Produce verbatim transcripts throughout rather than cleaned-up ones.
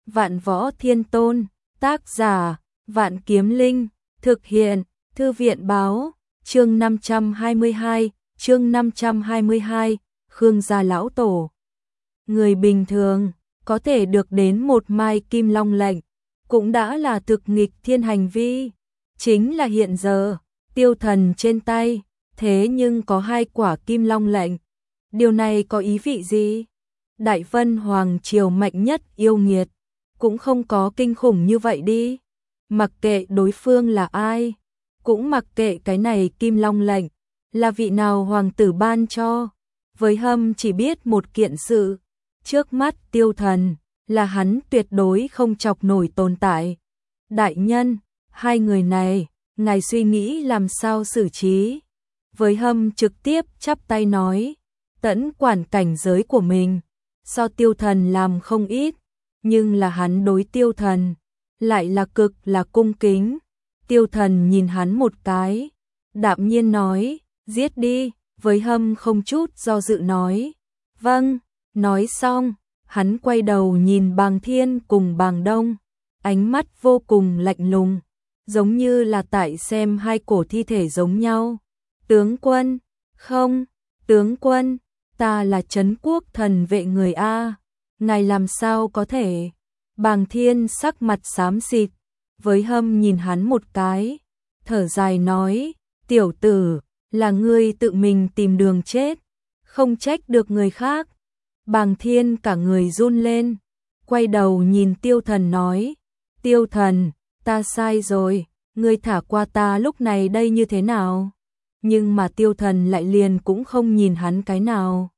Vạn Võ Thiên Tôn, tác giả, Vạn Kiếm Linh, thực hiện, Thư viện báo, chương năm trăm hai mươi hai, chương năm trăm hai mươi hai, Khương gia lão tổ. Người bình thường, có thể được đến một mai kim long lệnh, cũng đã là thực nghịch thiên hành vi. Chính là hiện giờ, Tiêu Thần trên tay, thế nhưng có hai quả kim long lệnh. Điều này có ý vị gì? Đại Vân Hoàng triều mạnh nhất yêu nghiệt, cũng không có kinh khủng như vậy đi. Mặc kệ đối phương là ai, cũng mặc kệ cái này kim long lệnh là vị nào hoàng tử ban cho. Với Hâm chỉ biết một kiện sự, trước mắt Tiêu Thần là hắn tuyệt đối không chọc nổi tồn tại. Đại nhân, hai người này, ngài suy nghĩ làm sao xử trí? Với Hâm trực tiếp chắp tay nói, tẫn quản cảnh giới của mình, so Tiêu Thần làm không ít, nhưng là hắn đối Tiêu Thần lại là cực là cung kính. Tiêu Thần nhìn hắn một cái, đạm nhiên nói, giết đi. Với Hâm không chút do dự nói, vâng. Nói xong, hắn quay đầu nhìn Bàng Thiên cùng Bàng Đông, ánh mắt vô cùng lạnh lùng, giống như là tại xem hai cổ thi thể giống nhau. Tướng quân, không, tướng quân, ta là Trấn Quốc thần vệ người A, ngài làm sao có thể? Bàng Thiên sắc mặt xám xịt, Với Hâm nhìn hắn một cái, thở dài nói, tiểu tử, là ngươi tự mình tìm đường chết, không trách được người khác. Bàng Thiên cả người run lên, quay đầu nhìn Tiêu Thần nói, Tiêu Thần, ta sai rồi, ngươi thả qua ta lúc này đây như thế nào? Nhưng mà Tiêu Thần lại liền cũng không nhìn hắn cái nào,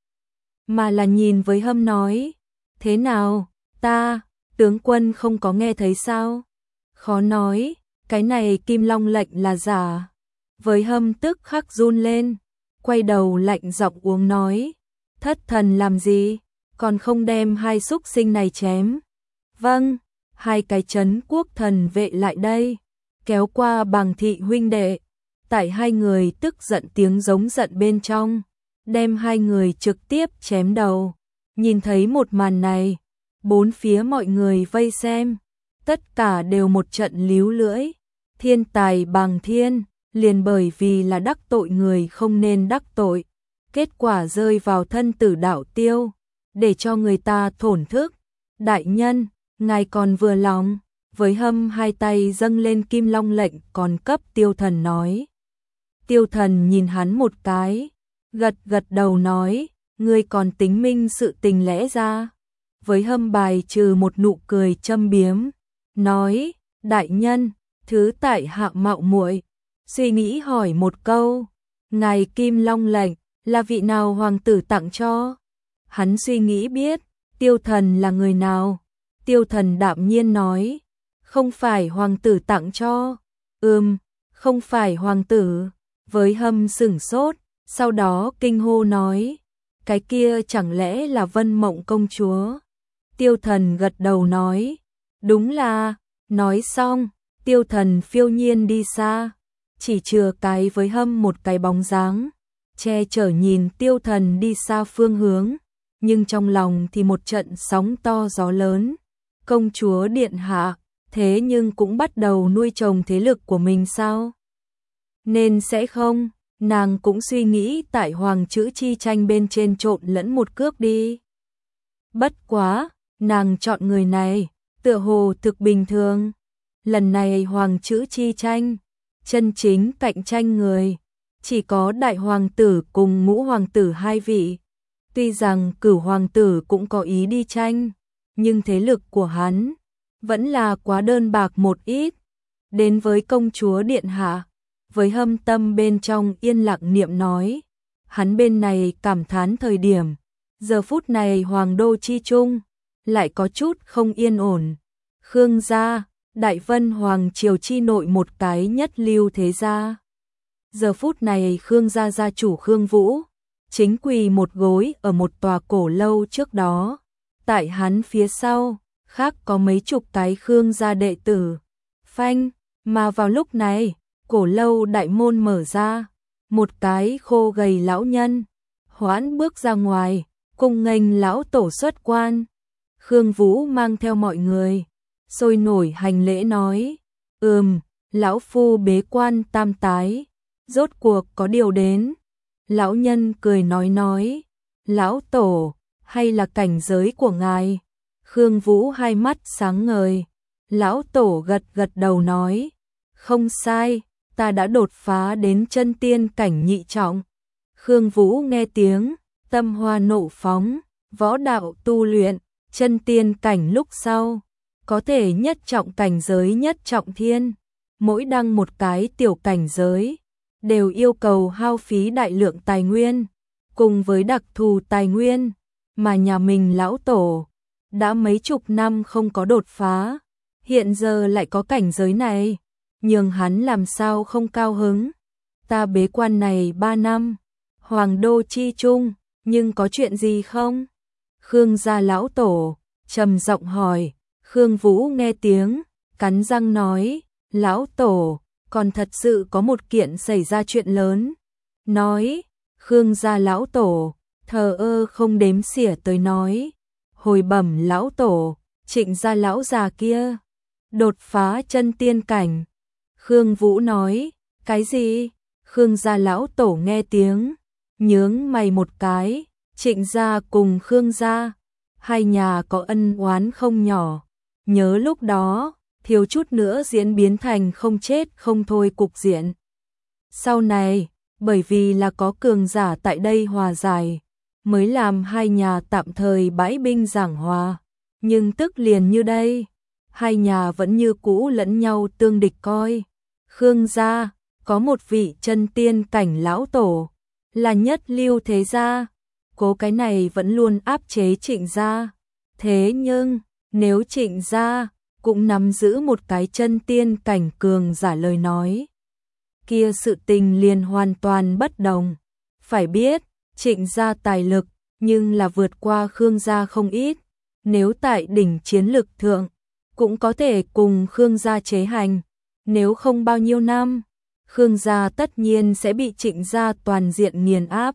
mà là nhìn Với Hâm nói, thế nào, ta, tướng quân không có nghe thấy sao? Khó nói, cái này kim long lệnh là giả. Với Hâm tức khắc run lên, quay đầu lạnh giọng uống nói, thất thần làm gì, còn không đem hai súc sinh này chém. Vâng, hai cái Trấn Quốc thần vệ lại đây, kéo qua Bàng thị huynh đệ. Tại hai người tức giận tiếng giống giận bên trong, đem hai người trực tiếp chém đầu. Nhìn thấy một màn này, bốn phía mọi người vây xem, tất cả đều một trận líu lưỡi. Thiên tài Bàng Thiên, liền bởi vì là đắc tội người không nên đắc tội, kết quả rơi vào thân tử đạo tiêu, để cho người ta thổn thức. Đại nhân, ngài còn vừa lòng? Với Hâm hai tay dâng lên kim long lệnh còn cấp Tiêu Thần nói. Tiêu Thần nhìn hắn một cái, gật gật đầu nói, ngươi còn tính minh sự tình lẽ ra. Với Hâm bài trừ một nụ cười châm biếm, nói, đại nhân, thứ tại hạ mạo muội, suy nghĩ hỏi một câu, ngài kim long lệnh là vị nào hoàng tử tặng cho? Hắn suy nghĩ biết, Tiêu Thần là người nào? Tiêu Thần đạm nhiên nói, không phải hoàng tử tặng cho. Ừm, không phải hoàng tử. Với Hâm sửng sốt, sau đó kinh hô nói, cái kia chẳng lẽ là Vân Mộng công chúa? Tiêu Thần gật đầu nói, đúng là. Nói xong, Tiêu Thần phiêu nhiên đi xa, chỉ chừa cái Với Hâm một cái bóng dáng, che chở nhìn Tiêu Thần đi xa phương hướng, nhưng trong lòng thì một trận sóng to gió lớn. Công chúa điện hạ, thế nhưng cũng bắt đầu nuôi trồng thế lực của mình sao? Nên sẽ không, nàng cũng suy nghĩ tại hoàng chữ chi tranh bên trên trộn lẫn một cước đi. Bất quá, nàng chọn người này, tựa hồ thực bình thường. Lần này hoàng chữ chi tranh, chân chính cạnh tranh người, chỉ có đại hoàng tử cùng ngũ hoàng tử hai vị. Tuy rằng cửu hoàng tử cũng có ý đi tranh, nhưng thế lực của hắn vẫn là quá đơn bạc một ít. Đến với công chúa điện hạ, Với Hâm tâm bên trong yên lặng niệm nói, hắn bên này cảm thán thời điểm, giờ phút này hoàng đô chi trung lại có chút không yên ổn. Khương gia, Đại Vân Hoàng triều chi nội một cái nhất lưu thế gia. Giờ phút này Khương gia gia chủ Khương Vũ chính quỳ một gối ở một tòa cổ lâu trước đó. Tại hắn phía sau, khác có mấy chục cái Khương gia đệ tử. Phanh, mà vào lúc này, cổ lâu đại môn mở ra, một cái khô gầy lão nhân hoãn bước ra ngoài, cung nghênh lão tổ xuất quan. Khương Vũ mang theo mọi người, sôi nổi hành lễ nói, ừm, lão phu bế quan tam tái, rốt cuộc có điều đến. Lão nhân cười nói nói, lão tổ, hay là cảnh giới của ngài? Khương Vũ hai mắt sáng ngời, lão tổ gật gật đầu nói, không sai, ta đã đột phá đến chân tiên cảnh nhị trọng. Khương Vũ nghe tiếng, tâm hoa nộ phóng, võ đạo tu luyện, chân tiên cảnh lúc sau, có thể nhất trọng cảnh giới nhất trọng thiên, mỗi đăng một cái tiểu cảnh giới, đều yêu cầu hao phí đại lượng tài nguyên, cùng với đặc thù tài nguyên, mà nhà mình lão tổ, đã mấy chục năm không có đột phá, hiện giờ lại có cảnh giới này, nhường hắn làm sao không cao hứng. Ta bế quan này ba năm, Hoàng đô chi trung, nhưng có chuyện gì không? Khương gia lão tổ, trầm giọng hỏi. Khương Vũ nghe tiếng, cắn răng nói, lão tổ, còn thật sự có một kiện xảy ra chuyện lớn. Nói, Khương gia lão tổ, thờ ơ không đếm xỉa tới nói, hồi bẩm lão tổ, Trịnh gia lão già kia, đột phá chân tiên cảnh. Khương Vũ nói, cái gì? Khương gia lão tổ nghe tiếng, nhướng mày một cái, Trịnh gia cùng Khương gia, hai nhà có ân oán không nhỏ. Nhớ lúc đó, thiếu chút nữa diễn biến thành không chết không thôi cục diện. Sau này, bởi vì là có cường giả tại đây hòa giải, mới làm hai nhà tạm thời bãi binh giảng hòa. Nhưng tức liền như đây, hai nhà vẫn như cũ lẫn nhau tương địch coi. Khương gia, có một vị chân tiên cảnh lão tổ, là nhất lưu thế gia, cố cái này vẫn luôn áp chế Trịnh gia. Thế nhưng, nếu Trịnh gia cũng nắm giữ một cái chân tiên cảnh cường giả lời nói, kia sự tình liền hoàn toàn bất đồng. Phải biết, Trịnh gia tài lực, nhưng là vượt qua Khương gia không ít, nếu tại đỉnh chiến lực thượng, cũng có thể cùng Khương gia chế hành, nếu không bao nhiêu năm, Khương gia tất nhiên sẽ bị Trịnh gia toàn diện nghiền áp.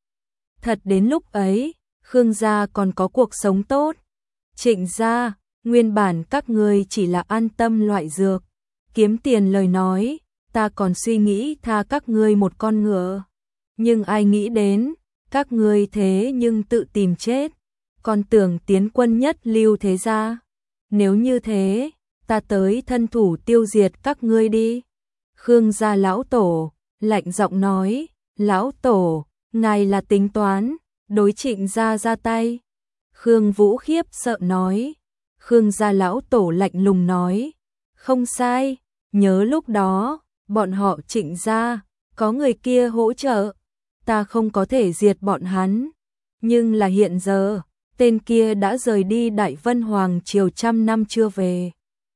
Thật đến lúc ấy, Khương gia còn có cuộc sống tốt. Trịnh gia, nguyên bản các ngươi chỉ là an tâm loại dược, kiếm tiền lời nói, ta còn suy nghĩ tha các ngươi một con ngựa. Nhưng ai nghĩ đến, các ngươi thế nhưng tự tìm chết, còn tưởng tiến quân nhất lưu thế gia. Nếu như thế, ta tới thân thủ tiêu diệt các ngươi đi. Khương gia lão tổ, lạnh giọng nói, lão tổ, ngài là tính toán, đối Trịnh gia ra tay. Khương Vũ khiếp sợ nói. Khương gia lão tổ lạnh lùng nói, không sai, nhớ lúc đó, bọn họ Trịnh gia, có người kia hỗ trợ, ta không có thể diệt bọn hắn. Nhưng là hiện giờ, tên kia đã rời đi Đại Vân Hoàng triều trăm năm chưa về.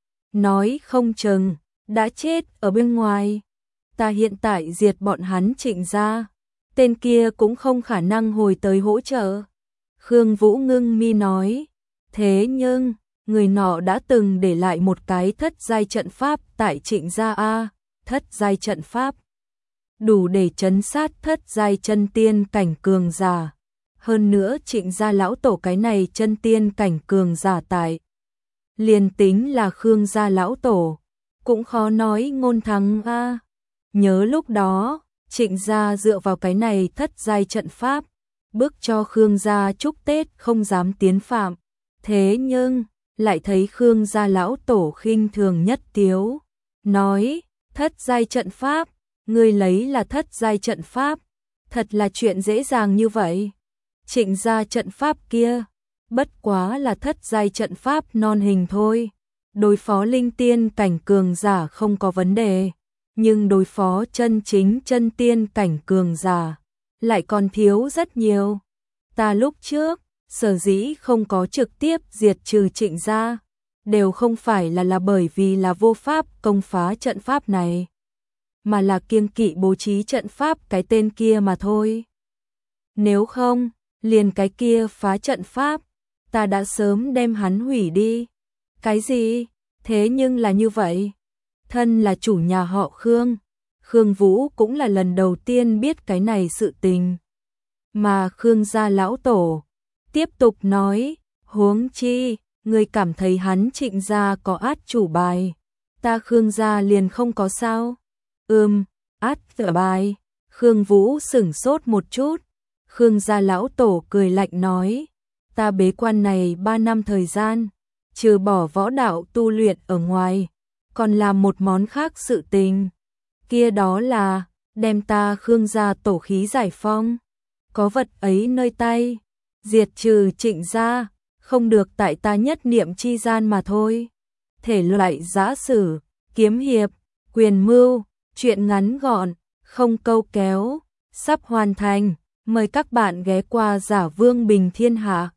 Nói không chừng, đã chết ở bên ngoài. Ta hiện tại diệt bọn hắn Trịnh gia, tên kia cũng không khả năng hồi tới hỗ trợ. Khương Vũ ngưng mi nói, thế nhưng, người nọ đã từng để lại một cái thất giai trận pháp tại Trịnh gia a, thất giai trận pháp đủ để trấn sát thất giai chân tiên cảnh cường giả. Hơn nữa Trịnh gia lão tổ cái này chân tiên cảnh cường giả tại, liền tính là Khương gia lão tổ, cũng khó nói ngôn thắng a. Nhớ lúc đó, Trịnh gia dựa vào cái này thất giai trận pháp, bước cho Khương gia chúc Tết không dám tiến phạm. Thế nhưng, lại thấy Khương gia lão tổ khinh thường nhất tiếu, nói, thất giai trận pháp, ngươi lấy là thất giai trận pháp, thật là chuyện dễ dàng như vậy. Trịnh gia trận pháp kia, bất quá là thất giai trận pháp non hình thôi, đối phó linh tiên cảnh cường giả không có vấn đề, nhưng đối phó chân chính chân tiên cảnh cường giả, lại còn thiếu rất nhiều. Ta lúc trước, sở dĩ không có trực tiếp diệt trừ Trịnh gia, đều không phải là là bởi vì là vô pháp công phá trận pháp này, mà là kiêng kỵ bố trí trận pháp cái tên kia mà thôi. Nếu không, liền cái kia phá trận pháp, ta đã sớm đem hắn hủy đi. Cái gì? Thế nhưng là như vậy. Thân là chủ nhà họ Khương, Khương Vũ cũng là lần đầu tiên biết cái này sự tình. Mà Khương gia lão tổ tiếp tục nói, Huống chi, người cảm thấy hắn Trịnh gia có át chủ bài, ta Khương gia liền không có sao? Ừm, át chủ bài. Khương Vũ sửng sốt một chút. Khương gia lão tổ cười lạnh nói, ta bế quan này ba năm thời gian, trừ bỏ võ đạo tu luyện ở ngoài, còn làm một món khác sự tình. Kia đó là đem ta Khương gia tổ khí giải phong. Có vật ấy nơi tay, diệt trừ Trịnh gia, không được tại ta nhất niệm chi gian mà thôi. Thể loại giã sử, kiếm hiệp, quyền mưu, truyện ngắn gọn, không câu kéo, sắp hoàn thành. Mời các bạn ghé qua Giả Vương Bình Thiên Hạ.